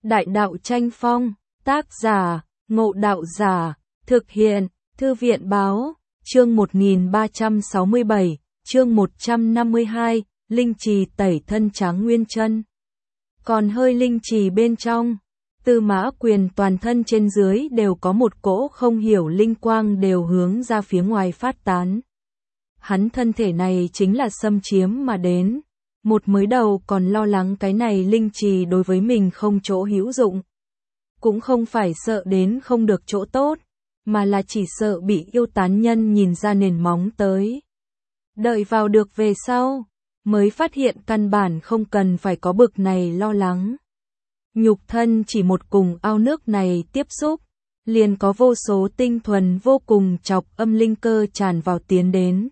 Đại đạo tranh phong, tác giả, Ngộ Đạo Giả, thực hiện, Thư viện báo, chương 1367, chương 152, linh trì tẩy thân tráng nguyên chân. Còn hơi linh trì bên trong, Tư Mã Quyền toàn thân trên dưới đều có một cỗ không hiểu linh quang đều hướng ra phía ngoài phát tán. Hắn thân thể này chính là xâm chiếm mà đến. Một mới đầu còn lo lắng cái này linh trì đối với mình không chỗ hữu dụng. Cũng không phải sợ đến không được chỗ tốt, mà là chỉ sợ bị yêu tán nhân nhìn ra nền móng tới. Đợi vào được về sau, mới phát hiện căn bản không cần phải có bực này lo lắng. Nhục thân chỉ một cùng ao nước này tiếp xúc, liền có vô số tinh thuần vô cùng chọc âm linh cơ tràn vào tiến đến.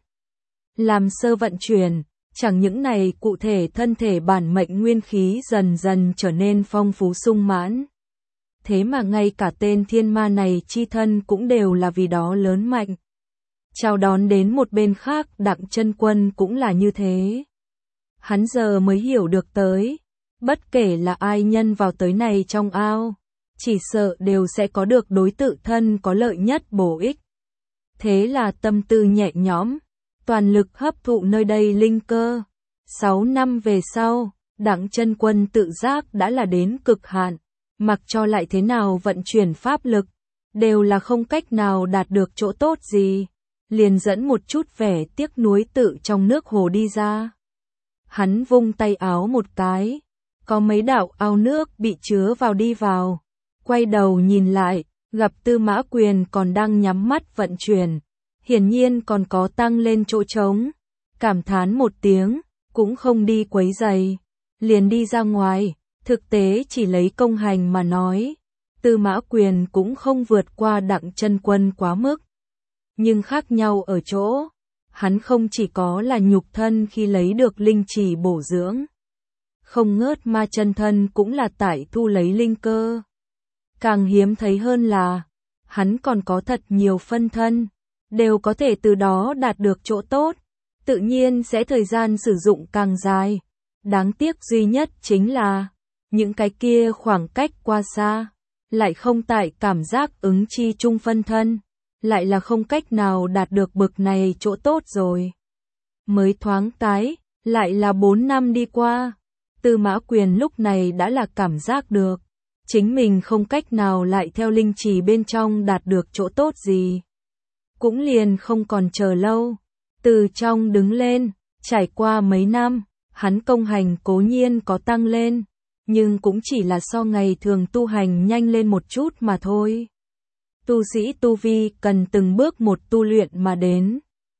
Làm sơ vận chuyển, chẳng những này cụ thể thân thể bản mệnh nguyên khí dần dần trở nên phong phú sung mãn. Thế mà ngay cả tên thiên ma này chi thân cũng đều là vì đó lớn mạnh. Chào đón đến một bên khác Đặng Chân Quân cũng là như thế. Hắn giờ mới hiểu được tới, bất kể là ai nhân vào tới này trong ao, chỉ sợ đều sẽ có được đối tự thân có lợi nhất bổ ích. Thế là tâm tư nhẹ nhõm, toàn lực hấp thụ nơi đây linh cơ. 6 năm về sau, Đặng Chân Quân tự giác đã là đến cực hạn, mặc cho lại thế nào vận chuyển pháp lực, đều là không cách nào đạt được chỗ tốt gì, liền dẫn một chút vẻ tiếc nuối tự trong nước hồ đi ra. Hắn vung tay áo một cái, có mấy đạo ao nước bị chứa vào đi vào, quay đầu nhìn lại, gặp Tư Mã Quyền còn đang nhắm mắt vận chuyển. Hiển nhiên còn có tăng lên chỗ trống, cảm thán một tiếng, cũng không đi quấy giày, liền đi ra ngoài, thực tế chỉ lấy công hành mà nói, Tư Mã Quyền cũng không vượt qua Đặng Chân Quân quá mức. Nhưng khác nhau ở chỗ, hắn không chỉ có là nhục thân khi lấy được linh trì bổ dưỡng, không ngớt ma chân thân cũng là tại thu lấy linh cơ. Càng hiếm thấy hơn là, hắn còn có thật nhiều phân thân, đều có thể từ đó đạt được chỗ tốt, tự nhiên sẽ thời gian sử dụng càng dài. Đáng tiếc duy nhất chính là, những cái kia khoảng cách qua xa, lại không tại cảm giác ứng chi chung phân thân, lại là không cách nào đạt được bực này chỗ tốt rồi. Mới thoáng tái, lại là 4 năm đi qua, Tư Mã Quyền lúc này đã là cảm giác được, chính mình không cách nào lại theo linh trì bên trong đạt được chỗ tốt gì. Cũng liền không còn chờ lâu, từ trong đứng lên, trải qua mấy năm, hắn công hành cố nhiên có tăng lên, nhưng cũng chỉ là so ngày thường tu hành nhanh lên một chút mà thôi. Tu sĩ tu vi cần từng bước một tu luyện mà đến.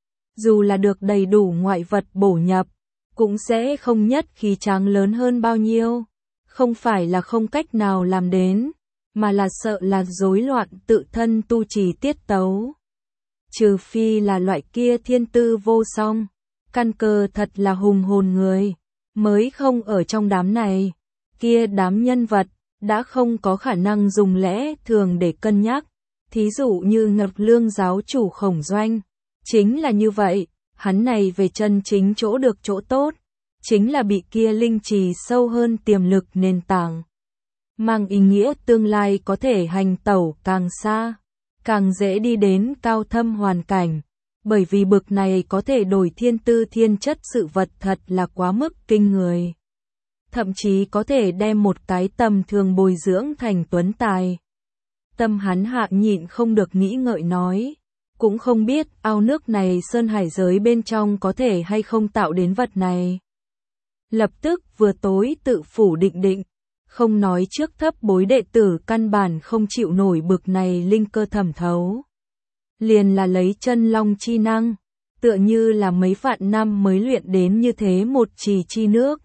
Dù là được đầy đủ ngoại vật bổ nhập, cũng sẽ không nhất khí tráng lớn hơn bao nhiêu. Không phải là không cách nào làm đến, mà là sợ là rối loạn tự thân tu trì tiết tấu. Trừ phi là loại kia thiên tư vô song, căn cơ thật là hùng hồn người, mới không ở trong đám này. Kia đám nhân vật, đã không có khả năng dùng lẽ thường để cân nhắc. Thí dụ như Ngập Lương giáo chủ Khổng Doanh. Chính là như vậy, hắn này về chân chính chỗ được chỗ tốt, chính là bị kia linh trì sâu hơn tiềm lực nền tảng. Mang ý nghĩa tương lai có thể hành tẩu càng xa, càng dễ đi đến cao thâm hoàn cảnh, bởi vì bực này có thể đổi thiên tư thiên chất sự vật thật là quá mức kinh người. Thậm chí có thể đem một cái tầm thường bồi dưỡng thành tuấn tài. Tâm hắn hạ nhịn không được nghĩ ngợi nói, cũng không biết ao nước này sơn hải giới bên trong có thể hay không tạo đến vật này. Lập tức vừa tối tự phủ định, không nói trước thấp bối đệ tử căn bản không chịu nổi bực này linh cơ thẩm thấu. Liền là lấy chân long chi năng, tựa như là mấy vạn năm mới luyện đến như thế một trì chi nước.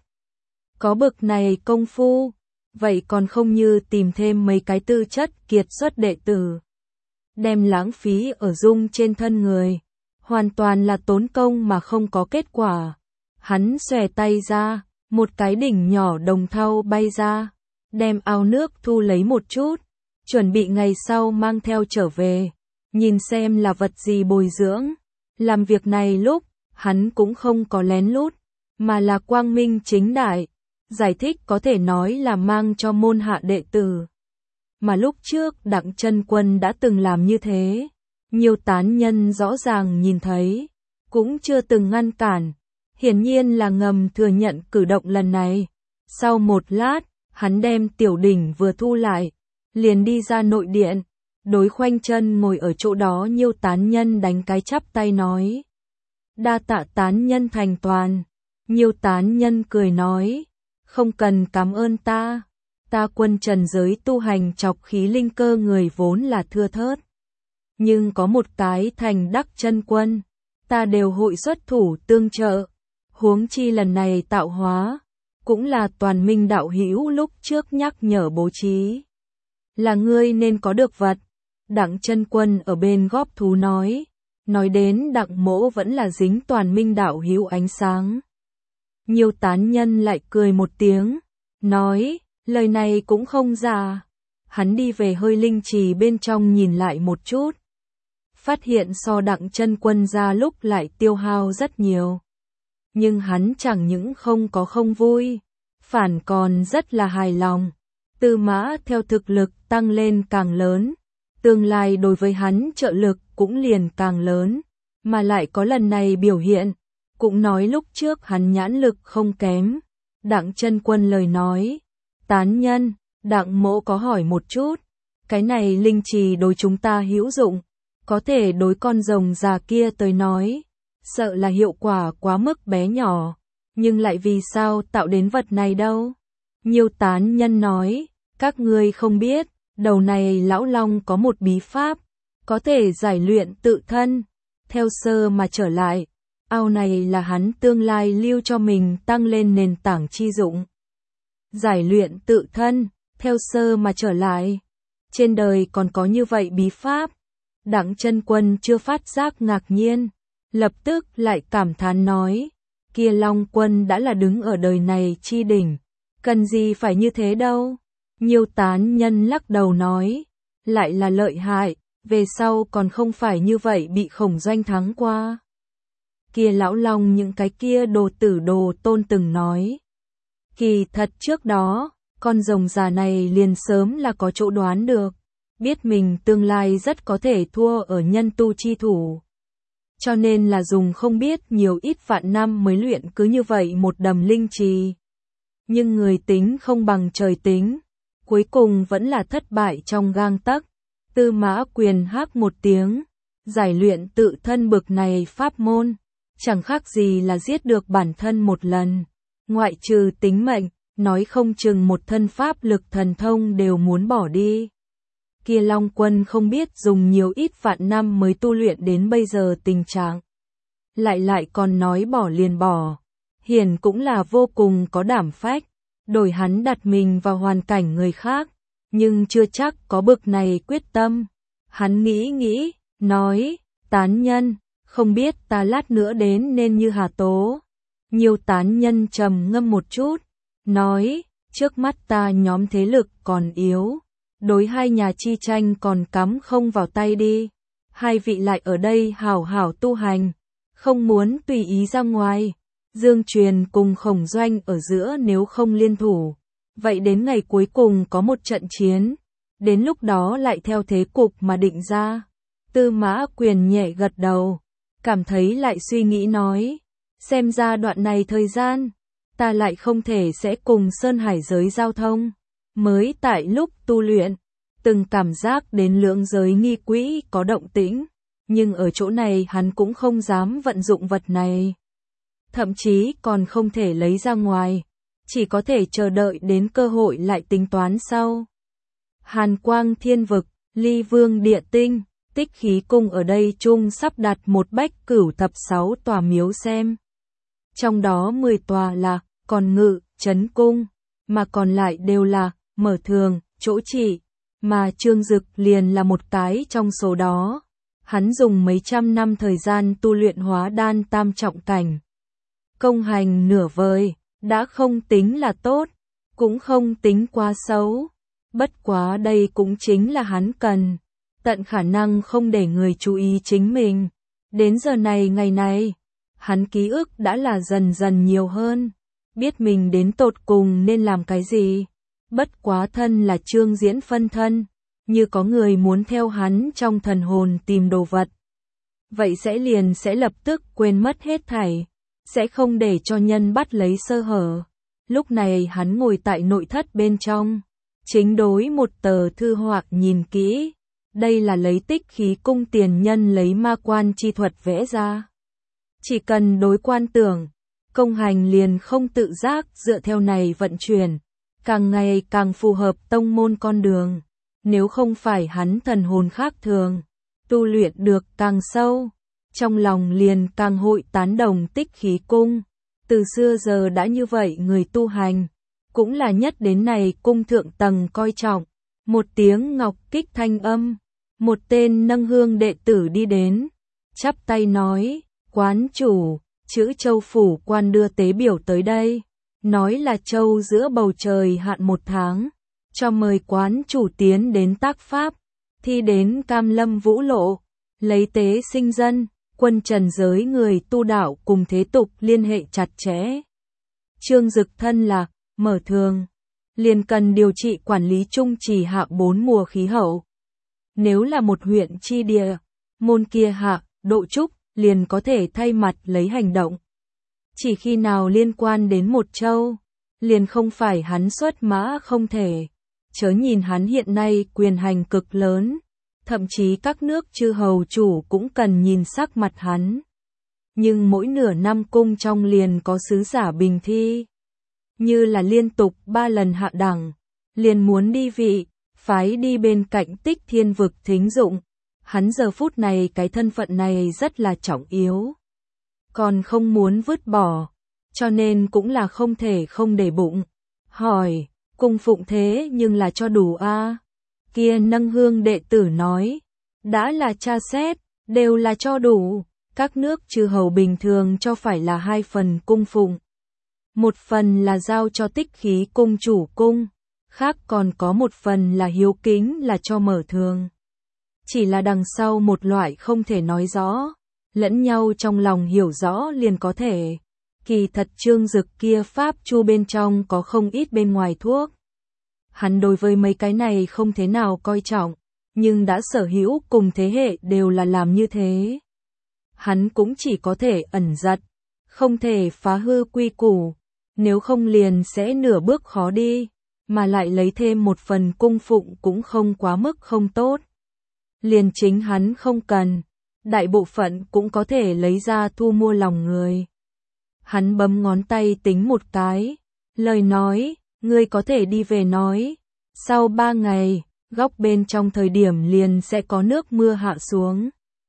Có bực này công phu, vậy còn không như tìm thêm mấy cái tư chất kiệt xuất đệ tử. Đem lãng phí ở dung trên thân người, hoàn toàn là tốn công mà không có kết quả. Hắn xòe tay ra, một cái đỉnh nhỏ đồng thau bay ra, đem ao nước thu lấy một chút, chuẩn bị ngày sau mang theo trở về, nhìn xem là vật gì bồi dưỡng. Làm việc này lúc, hắn cũng không có lén lút, mà là quang minh chính đại, giải thích có thể nói là mang cho môn hạ đệ tử. Mà lúc trước Đặng Chân Quân đã từng làm như thế, nhiều tán nhân rõ ràng nhìn thấy, cũng chưa từng ngăn cản, hiển nhiên là ngầm thừa nhận cử động lần này. Sau một lát, hắn đem tiểu đỉnh vừa thu lại, liền đi ra nội điện, đối khoanh chân ngồi ở chỗ đó nhiều tán nhân đánh cái chắp tay nói. Đa tạ tán nhân thành toàn. Nhiều tán nhân cười nói, không cần cảm ơn ta quân trần giới tu hành chọc khí linh cơ người vốn là thưa thớt. Nhưng có một cái thành đắc chân quân, ta đều hội xuất thủ tương trợ, huống chi lần này tạo hóa, cũng là toàn minh đạo hữu lúc trước nhắc nhở bố trí. Là ngươi nên có được vật. Đặng Chân Quân ở bên góp thú nói đến Đặng Mỗ vẫn là dính toàn minh đạo hữu ánh sáng. Nhiều tán nhân lại cười một tiếng, nói, lời này cũng không giả. Hắn đi về hơi linh trì bên trong nhìn lại một chút, phát hiện so Đặng Chân Quân ra lúc lại tiêu hao rất nhiều. Nhưng hắn chẳng những không vui, phản còn rất là hài lòng. Tư Mã theo thực lực tăng lên càng lớn, tương lai đối với hắn trợ lực cũng liền càng lớn, mà lại có lần này biểu hiện, cũng nói lúc trước hắn nhãn lực không kém. Đặng Chân Quân lời nói, tán nhân, Đặng Mỗ có hỏi một chút, cái này linh trì đối chúng ta hữu dụng, có thể đối con rồng già kia tới nói, sợ là hiệu quả quá mức bé nhỏ, nhưng lại vì sao tạo đến vật này đâu? Nhiều tán nhân nói, các ngươi không biết, đầu này lão long có một bí pháp, có thể giải luyện tự thân, theo sơ mà trở lại. Ao này là hắn tương lai lưu cho mình tăng lên nền tảng chi dụng. Giải luyện tự thân, theo sơ mà trở lại. Trên đời còn có như vậy bí pháp. Đặng Chân Quân chưa phát giác ngạc nhiên, lập tức lại cảm thán nói, kia Long Quân đã là đứng ở đời này chi đỉnh, cần gì phải như thế đâu. Nhiều tán nhân lắc đầu nói, lại là lợi hại, về sau còn không phải như vậy bị Khổng Doanh thắng qua. Kia lão long những cái kia đồ tử đồ tôn từng nói. Kỳ thật trước đó, con rồng già này liền sớm là có chỗ đoán được, biết mình tương lai rất có thể thua ở nhân tu chi thủ. Cho nên là dùng không biết nhiều ít vạn năm mới luyện cứ như vậy một đầm linh trì. Nhưng người tính không bằng trời tính, cuối cùng vẫn là thất bại trong gang tấc. Tư Mã Quyền hác một tiếng, giải luyện tự thân bực này pháp môn, chẳng khác gì là giết được bản thân một lần, ngoại trừ tính mệnh, nói không chừng một thân pháp lực thần thông đều muốn bỏ đi. Kia Long Quân không biết dùng nhiều ít vạn năm mới tu luyện đến bây giờ tình trạng. Lại còn nói bỏ liền bỏ, hiển cũng là vô cùng có đảm phách, đổi hắn đặt mình vào hoàn cảnh người khác, nhưng chưa chắc có bực này quyết tâm. Hắn nghĩ, nói, tán nhân, không biết ta lát nữa đến nên như hà tố. Nhiều tán nhân trầm ngâm một chút, nói, trước mắt ta nhóm thế lực còn yếu, đối hai nhà chi tranh còn cắm không vào tay đi. Hai vị lại ở đây hảo hảo tu hành, không muốn tùy ý ra ngoài. Dương Truyền cùng Khổng Doanh ở giữa nếu không liên thủ, vậy đến ngày cuối cùng có một trận chiến, đến lúc đó lại theo thế cục mà định ra. Tư Mã Quyền nhẹ gật đầu, cảm thấy lại suy nghĩ nói, xem ra đoạn này thời gian, ta lại không thể sẽ cùng Sơn Hải giới giao thông. Mới tại lúc tu luyện, từng cảm giác đến lưỡng giới nghi quỹ có động tĩnh, nhưng ở chỗ này hắn cũng không dám vận dụng vật này. Thậm chí còn không thể lấy ra ngoài, chỉ có thể chờ đợi đến cơ hội lại tính toán sau. Hàn Quang Thiên Vực, Ly Vương Địa Tinh, Tích Khí Cung ở đây chung sắp đặt một bách cửu thập 6 tòa miếu xem. Trong đó 10 tòa là Còn Ngự, Trấn Cung, mà còn lại đều là Mở Thường, Chỗ Trị, mà Trương Dực liền là một cái trong số đó. Hắn dùng mấy trăm năm thời gian tu luyện hóa đan tam trọng cảnh. Công hành nửa vời, đã không tính là tốt, cũng không tính quá xấu. Bất quá đây cũng chính là hắn cần, tận khả năng không để người chú ý chính mình. Đến giờ này ngày này, hắn ký ức đã là dần dần nhiều hơn. biết mình đến tột cùng nên làm cái gì. Bất quá thân là Trương Diễn phân thân, như có người muốn theo hắn trong thần hồn tìm đồ vật. Vậy sẽ lập tức quên mất hết thảy, sẽ không để cho nhân bắt lấy sơ hở. Lúc này hắn ngồi tại nội thất bên trong, chính đối một tờ thư hoặc nhìn kỹ. Đây là lấy Tích Khí Cung tiền nhân lấy ma quan chi thuật vẽ ra. Chỉ cần đối quan tưởng, công hành liền không tự giác dựa theo này vận chuyển, càng ngày càng phù hợp tông môn con đường. Nếu không phải hắn thần hồn khác thường, tu luyện được càng sâu, trong lòng liền càng hội tán đồng Tích Khí Cung. Từ xưa giờ đã như vậy người tu hành, cũng là nhất đến này cung thượng tầng coi trọng. Một tiếng ngọc kích thanh âm, một tên nâng hương đệ tử đi đến, chắp tay nói, quán chủ, chữ Châu phủ quan đưa tế biểu tới đây, nói là châu giữa bầu trời hạn 1 tháng, cho mời quán chủ tiến đến tác pháp, thi đến Cam Lâm Vũ Lộ, lấy tế sinh dân, quân trần giới người tu đạo cùng thế tục liên hệ chặt chẽ. Trương Dực thân là mở thường, liền cần điều trị quản lý trung trì hạ 4 mùa khí hậu. Nếu là một huyện chi địa, môn kia hạ, độ trúc, liền có thể thay mặt lấy hành động. Chỉ khi nào liên quan đến một châu, liền không phải hắn xuất mã không thể. Chớ nhìn hắn hiện nay quyền hành cực lớn, thậm chí các nước chư hầu chủ cũng cần nhìn sắc mặt hắn. Nhưng mỗi nửa năm cung trong liền có sứ giả bình thi, như là liên tục 3 lần hạ đẳng, liền muốn đi vị, phái đi bên cạnh Tích Thiên vực thính dụng. Hắn giờ phút này cái thân phận này rất là trọng yếu, còn không muốn vứt bỏ, cho nên cũng là không thể không để bụng. Hỏi, cung phụng thế nhưng là cho đủ a? Kia nâng hương đệ tử nói, đã là tra xét, đều là cho đủ. Các nước chư hầu bình thường cho phải là 2 phần cung phụng, 1 phần là giao cho Tích Khí Cung chủ cung, khác còn có 1 phần là hiếu kính là cho mở thường. Chỉ là đằng sau một loại không thể nói rõ, lẫn nhau trong lòng hiểu rõ liền có thể. Kỳ thật Trương Dực kia pháp chu bên trong có không ít bên ngoài thuốc. Hắn đối với mấy cái này không thế nào coi trọng, nhưng đã sở hữu cùng thế hệ đều là làm như thế. Hắn cũng chỉ có thể ẩn giật, không thể phá hư quy củ, nếu không liền sẽ nửa bước khó đi, mà lại lấy thêm 1 phần cung phụng cũng không quá mức không tốt. Liền chính hắn không cần, đại bộ phận cũng có thể lấy ra thu mua lòng người. Hắn bấm ngón tay tính một cái, lời nói, ngươi có thể đi về nói, sau 3 ngày, góc bên trong thời điểm liền sẽ có nước mưa hạ xuống.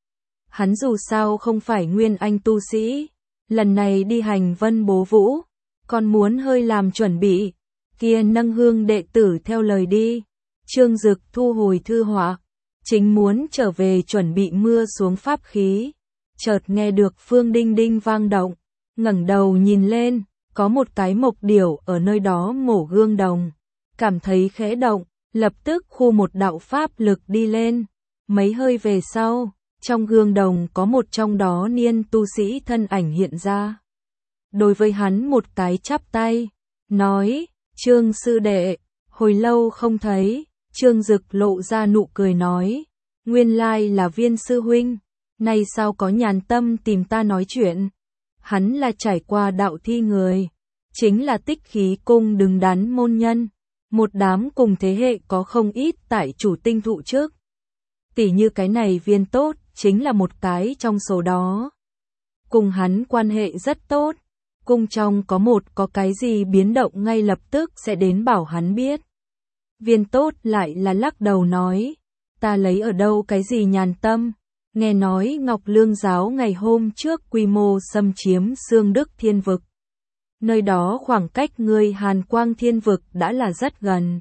Hắn dù sao không phải nguyên anh tu sĩ, lần này đi hành vân bố vũ, còn muốn hơi làm chuẩn bị. Kia nâng hương đệ tử theo lời đi, Trương Dực thu hồi thư họa, chính muốn trở về chuẩn bị mưa xuống pháp khí, chợt nghe được phương đinh đinh vang động, ngẩng đầu nhìn lên, có một cái mộc điểu ở nơi đó mổ gương đồng, cảm thấy khẽ động, lập tức khu một đạo pháp lực đi lên, mấy hơi về sau, trong gương đồng có một trong đó niên tu sĩ thân ảnh hiện ra. Đối với hắn một cái chắp tay, nói, Trương sư đệ, hồi lâu không thấy. Trương Dực lộ ra nụ cười nói, nguyên lai là Viên sư huynh, nay sao có nhàn tâm tìm ta nói chuyện. Hắn là trải qua đạo thi người, chính là Tích Khí Cung đứng đắn môn nhân, một đám cùng thế hệ có không ít tại chủ tinh thụ trước. Tỉ như cái này Viên tốt, chính là một cái trong số đó. Cùng hắn quan hệ rất tốt, cung trong có cái gì biến động ngay lập tức sẽ đến bảo hắn biết. Viên tốt lại là lắc đầu nói, ta lấy ở đâu cái gì nhàn tâm, nghe nói Ngọc Lương giáo ngày hôm trước quy mô xâm chiếm Xương Đức Thiên Vực. Nơi đó khoảng cách ngươi Hàn Quang Thiên Vực đã là rất gần.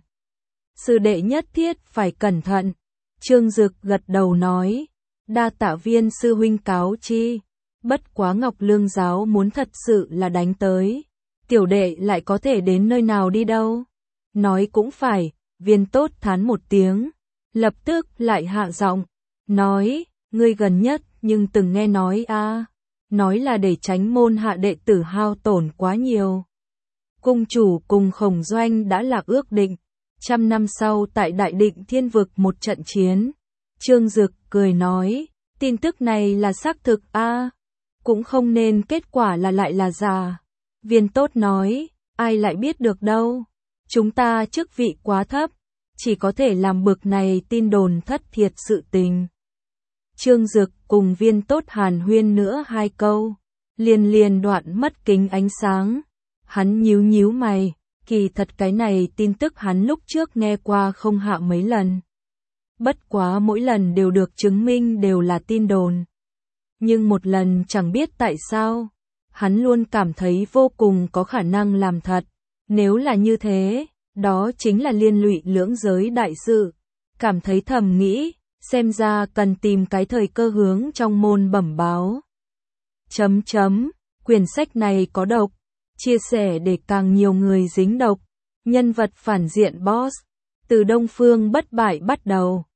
Sư đệ nhất thiết phải cẩn thận. Trương Dực gật đầu nói, đa tạ Viên sư huynh cáo chi, bất quá Ngọc Lương giáo muốn thật sự là đánh tới, tiểu đệ lại có thể đến nơi nào đi đâu. Nói cũng phải. Viên tốt thán một tiếng, lập tức lại hạ giọng, nói, ngươi gần nhất nhưng từng nghe nói a, nói là để tránh môn hạ đệ tử hao tổn quá nhiều. Cung chủ cùng Khổng Doanh đã lạc ước định, 100 năm sau tại Đại Định Thiên Vực một trận chiến. Trương Dực cười nói, tin tức này là xác thực a, cũng không nên kết quả là lại là giả. Viên Tốt nói, ai lại biết được đâu, chúng ta chức vị quá thấp, chỉ có thể làm bực này tin đồn thất thiệt sự tình. Trương Dực cùng Viên Tốt hàn huyên nữa 2 câu, liền đoạn mất kính ánh sáng. Hắn nhíu nhíu mày, kỳ thật cái này tin tức hắn lúc trước nghe qua không hạ mấy lần. Bất quá mỗi lần đều được chứng minh đều là tin đồn. Nhưng một lần chẳng biết tại sao, hắn luôn cảm thấy vô cùng có khả năng làm thật. Nếu là như thế, đó chính là liên lụy lưỡng giới đại sự. Cảm thấy thầm nghĩ, xem ra cần tìm cái thời cơ hướng trong môn bẩm báo. Quyển sách này có độc, chia sẻ để càng nhiều người dính độc. Nhân vật phản diện boss, từ Đông Phương bất bại bắt đầu.